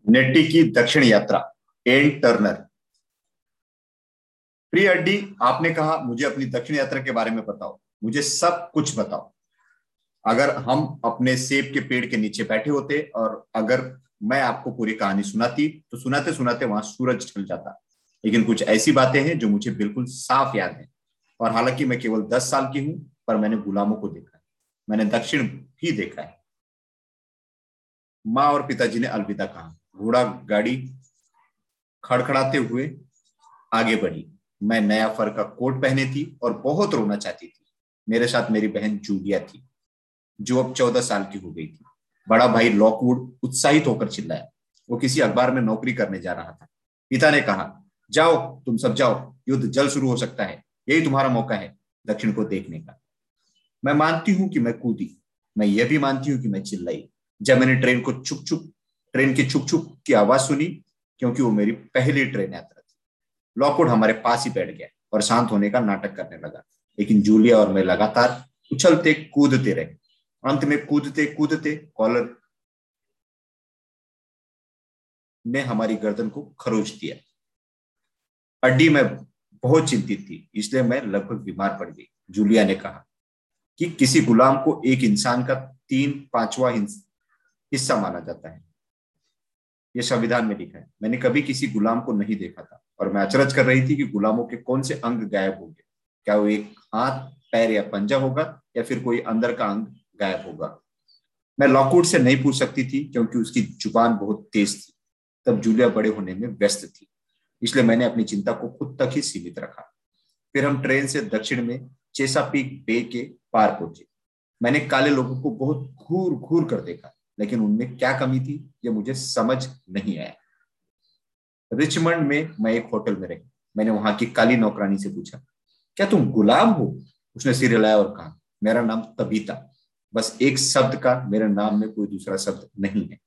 नेट्टी की दक्षिण यात्रा। Ann Turner. प्रिय अड्डी, आपने कहा मुझे अपनी दक्षिण यात्रा के बारे में बताओ। मुझे सब कुछ बताओ। अगर हम अपने सेब के पेड़ के नीचे बैठे होते और अगर मैं आपको पूरी कहानी सुनाती तो सुनाते सुनाते वहां सूरज ढल जाता। लेकिन कुछ ऐसी बातें हैं जो मुझे बिल्कुल साफ याद है। और हालांकि मैं केवल 10 साल की हूं, पर मैंने गुलामों को देखा है। मैंने दक्षिण भी देखा है। माँ और पिताजी ने अलविदा कहा। घोड़ा गाड़ी खड़खड़ाते हुए आगे बढ़ी। मैं नया फर का कोट पहने थी और बहुत रोना चाहती थी। मेरे साथ मेरी बहन जूलिया थी, जो अब 14 साल की हो गई थी। बड़ा भाई लॉकवुड उत्साहित होकर चिल्लाया। वो किसी अखबार में नौकरी करने जा रहा था। पिता ने कहा, जाओ तुम सब जाओ, युद्ध जल्द शुरू हो सकता है। यही तुम्हारा मौका है दक्षिण को देखने का। मैं मानती हूं कि मैं कूदी। मैं यह भी मानती हूं कि मैं चिल्लाई जब मैंने ट्रेन की छुक छुक की आवाज सुनी, क्योंकि वो मेरी पहली ट्रेन यात्रा थी। लॉकवुड हमारे पास ही बैठ गया और शांत होने का नाटक करने लगा। लेकिन जूलिया और मैं लगातार उछलते कूदते रहे। अंत में कूदते कूदते कॉलर ने हमारी गर्दन को खरोच दिया। अड्डी, मैं बहुत चिंतित थी, इसलिए मैं लगभग बीमार पड़ गई। जूलिया ने कहा कि किसी गुलाम को एक इंसान का 3/5वां हिस्सा माना जाता है। यह संविधान में लिखा है। मैंने कभी किसी गुलाम को नहीं देखा था और मैं अचरज कर रही थी कि गुलामों के कौन से अंग गायब होंगे। क्या वो एक हाथ, पैर या पंजा होगा, या फिर कोई अंदर का अंग गायब होगा। मैं लॉकवुड से नहीं पूछ सकती थी क्योंकि उसकी जुबान बहुत तेज थी। तब जूलिया बड़े होने में व्यस्त थी, इसलिए मैंने अपनी चिंता को खुद तक ही सीमित रखा। फिर हम ट्रेन से दक्षिण में चेसापीक बे के पार पहुंचे। मैंने काले लोगों को बहुत घूर घूर कर देखा, लेकिन उनमें क्या कमी थी यह मुझे समझ नहीं आया। रिचमंड में मैं एक होटल में रही। मैंने वहां की काली नौकरानी से पूछा, क्या तुम गुलाम हो? उसने सिर हिलाया और कहा, मेरा नाम तबीता। बस एक शब्द का, मेरे नाम में कोई दूसरा शब्द नहीं है।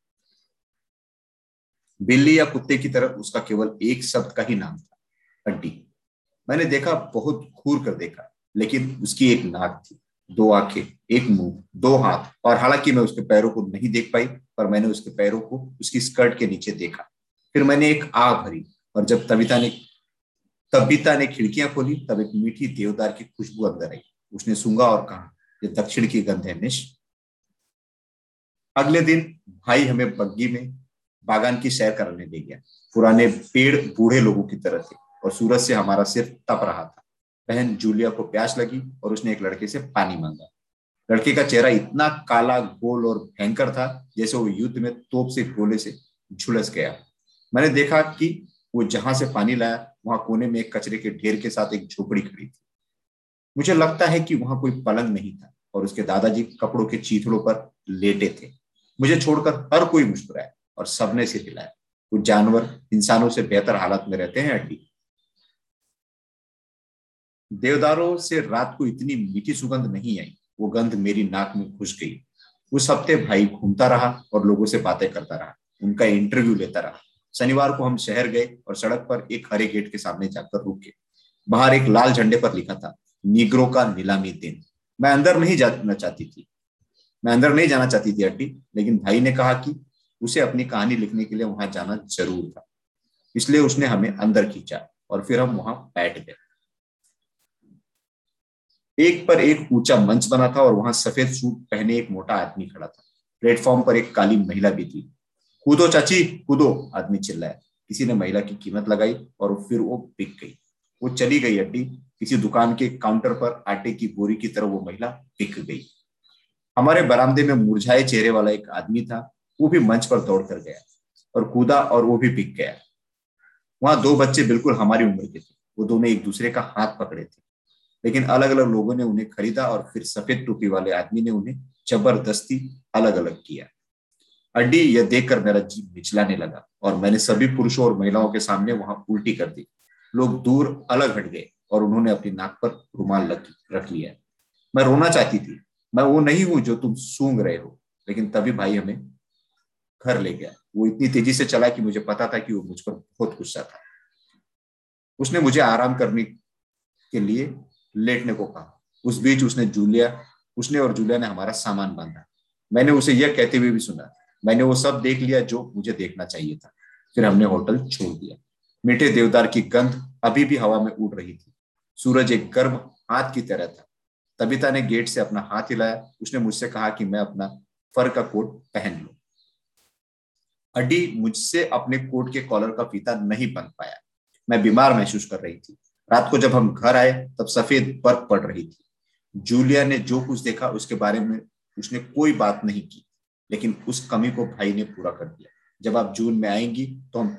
बिल्ली या कुत्ते की तरह उसका केवल एक शब्द का ही नाम था, अड्डी। मैंने देखा, बहुत घूर कर देखा, लेकिन उसकी एक नाक थी, 2 आंखें, एक मुंह, 2 हाथ। और हालांकि मैं उसके पैरों को नहीं देख पाई, पर मैंने उसके पैरों को उसकी स्कर्ट के नीचे देखा। फिर मैंने एक आह भरी, और जब तबीता ने खिड़कियां खोली, तब एक मीठी देवदार की खुशबू अंदर आई। उसने सूंघा और कहा, ये दक्षिण की गंध है मिश। अगले दिन भाई हमें बग्गी में बागान की सैर कराने ले गया। पुराने पेड़ बूढ़े लोगों की तरह थे और सूरज से हमारा सिर तप रहा था। बहन जूलिया को प्यास लगी और उसने एक लड़के से पानी मांगा। लड़के का चेहरा इतना काला, गोल और भयंकर था जैसे वो युद्ध में तोप से गोले से झुलस गया। मैंने देखा कि वो जहां से पानी लाया, वहां कोने में एक कचरे के ढेर के साथ एक झोपड़ी खड़ी थी। मुझे लगता है कि वहां कोई पलंग नहीं था और उसके दादाजी कपड़ों के चीथड़ों पर लेटे थे। मुझे छोड़कर हर कोई मुस्कुराया और सबने सिर हिलाया। कुछ जानवर इंसानों से बेहतर हालत में रहते हैं, अड्डी। देवदारों से रात को इतनी मीठी सुगंध नहीं आई। वो गंध मेरी नाक में घुस गई। उस हफ्ते भाई घूमता रहा और लोगों से बातें करता रहा, उनका इंटरव्यू लेता रहा। शनिवार को हम शहर गए और सड़क पर एक हरे गेट के सामने जाकर रुके। बाहर एक लाल झंडे पर लिखा था, नीग्रो का नीलामी दिन। मैं अंदर नहीं जाना चाहती थी मैं अंदर नहीं जाना चाहती थी, अड्डी, लेकिन भाई ने कहा कि उसे अपनी कहानी लिखने के लिए वहां जाना जरूर था। इसलिए उसने हमें अंदर खींचा और फिर हम वहां बैठ गए। एक पर एक ऊंचा मंच बना था और वहां सफेद सूट पहने एक मोटा आदमी खड़ा था। प्लेटफॉर्म पर एक काली महिला भी थी। कूदो चाची कूदो, आदमी चिल्लाया। किसी ने महिला की कीमत लगाई और फिर वो बिक गई। वो चली गई, अड्डी। किसी दुकान के काउंटर पर आटे की बोरी की तरह वो महिला बिक गई। हमारे बरामदे में मुरझाए चेहरे वाला एक आदमी था। वो भी मंच पर दौड़ कर गया और कूदा और वो भी बिक गया। वहां 2 बच्चे बिल्कुल हमारी उम्र के थे। वो दोनों एक दूसरे का हाथ पकड़े थे, लेकिन अलग अलग लोगों ने उन्हें खरीदा और फिर सफेद टोपी वाले आदमी ने उन्हें जबरदस्ती अलग अलग किया। अड्डी, यह देखकर मेरा जी मिचलाने लगा और मैंने सभी पुरुषों और महिलाओं के सामने वहां उल्टी कर दी। लोग दूर अलग हट गए और उन्होंने अपनी नाक पर रुमाल रख लिया। मैं रोना चाहती थी। मैं वो नहीं हूं जो तुम सूंघ रहे हो। लेकिन तभी भाई हमें घर ले गया। वो इतनी तेजी से चला कि मुझे पता था कि वो मुझ पर बहुत गुस्सा था। उसने मुझे आराम करने के लिए लेटने को कहा। उस बीच उसने और जूलिया ने हमारा सामान बांधा। मैंने उसे यह कहते हुए भी सुना, मैंने वो सब देख लिया जो मुझे देखना चाहिए था। फिर हमने होटल छोड़ दिया। मीठे देवदार की गंध अभी भी हवा में उड़ रही थी। सूरज एक गर्म हाथ की तरह था। तबीता ने गेट से अपना हाथ हिलाया। उसने मुझसे कहा कि मैं अपना फर का कोट पहन लूं। अड्डी मुझसे अपने कोट के कॉलर का फीता नहीं बंध पाया। मैं बीमार महसूस कर रही थी। रात को जब हम घर आए तब सफेद बर्फ पड़ रही थी। जूलिया ने जो कुछ देखा उसके बारे में उसने कोई बात नहीं की, लेकिन उस कमी को भाई ने पूरा कर दिया। जब आप जून में आएंगी तो हम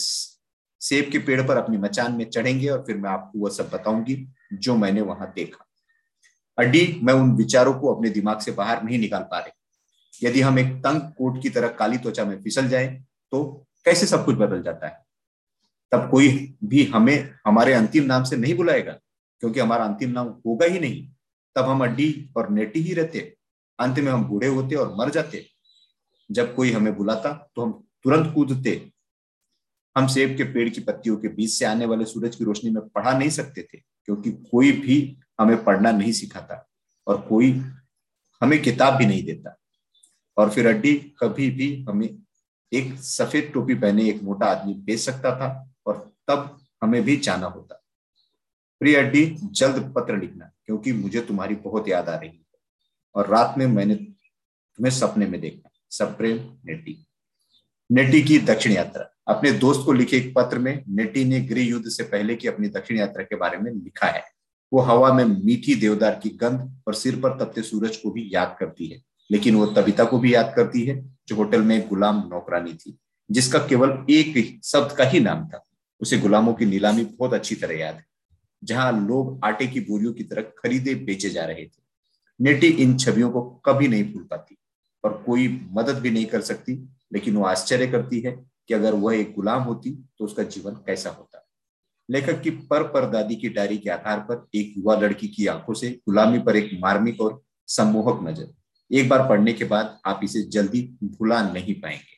सेब के पेड़ पर अपनी मचान में चढ़ेंगे और फिर मैं आपको वह सब बताऊंगी जो मैंने वहां देखा। अड्डी, मैं उन विचारों को अपने दिमाग से बाहर नहीं निकाल पा रही। यदि हम एक तंग कोट की तरह काली त्वचा में फिसल जाए तो कैसे सब कुछ बदल जाता है। तब कोई भी हमें हमारे अंतिम नाम से नहीं बुलाएगा, क्योंकि हमारा अंतिम नाम होगा ही नहीं। तब हम अड्डी और नेटी ही रहते। अंत में हम बूढ़े होते और मर जाते। जब कोई हमें बुलाता तो हम तुरंत कूदते। हम सेब के पेड़ की पत्तियों के बीच से आने वाले सूरज की रोशनी में पढ़ा नहीं सकते थे, क्योंकि कोई भी हमें पढ़ना नहीं सिखाता और कोई हमें किताब भी नहीं देता। और फिर अड्डी कभी भी हमें एक सफेद टोपी पहने एक मोटा आदमी भेज सकता था और तब हमें भी जाना होता। प्रिय अड्डी, जल्द पत्र लिखना, क्योंकि मुझे तुम्हारी बहुत याद आ रही है और रात में मैंने तुम्हें सपने में देखा। सब प्रेम, नेटी। नेटी की दक्षिण यात्रा। अपने दोस्त को लिखे एक पत्र में नेटी ने गृह युद्ध से पहले की अपनी दक्षिण यात्रा के बारे में लिखा है। वो हवा में मीठी देवदार की गंध और सिर पर तपते सूरज को भी याद करती है, लेकिन वो तबिता को भी याद करती है, जो होटल में एक गुलाम नौकरानी थी, जिसका केवल एक शब्द का ही नाम था। उसे गुलामों की नीलामी बहुत अच्छी तरह याद है, जहां लोग आटे की बोरियों की तरह खरीदे बेचे जा रहे थे। नेटी इन छवियों को कभी नहीं भूल पाती और कोई मदद भी नहीं कर सकती, लेकिन वो आश्चर्य करती है कि अगर वह एक गुलाम होती तो उसका जीवन कैसा होता। लेखक की परदादी की डायरी के आधार पर एक युवा लड़की की आंखों से गुलामी पर एक मार्मिक और सम्मोहक नजर। एक बार पढ़ने के बाद आप इसे जल्दी भुला नहीं पाएंगे।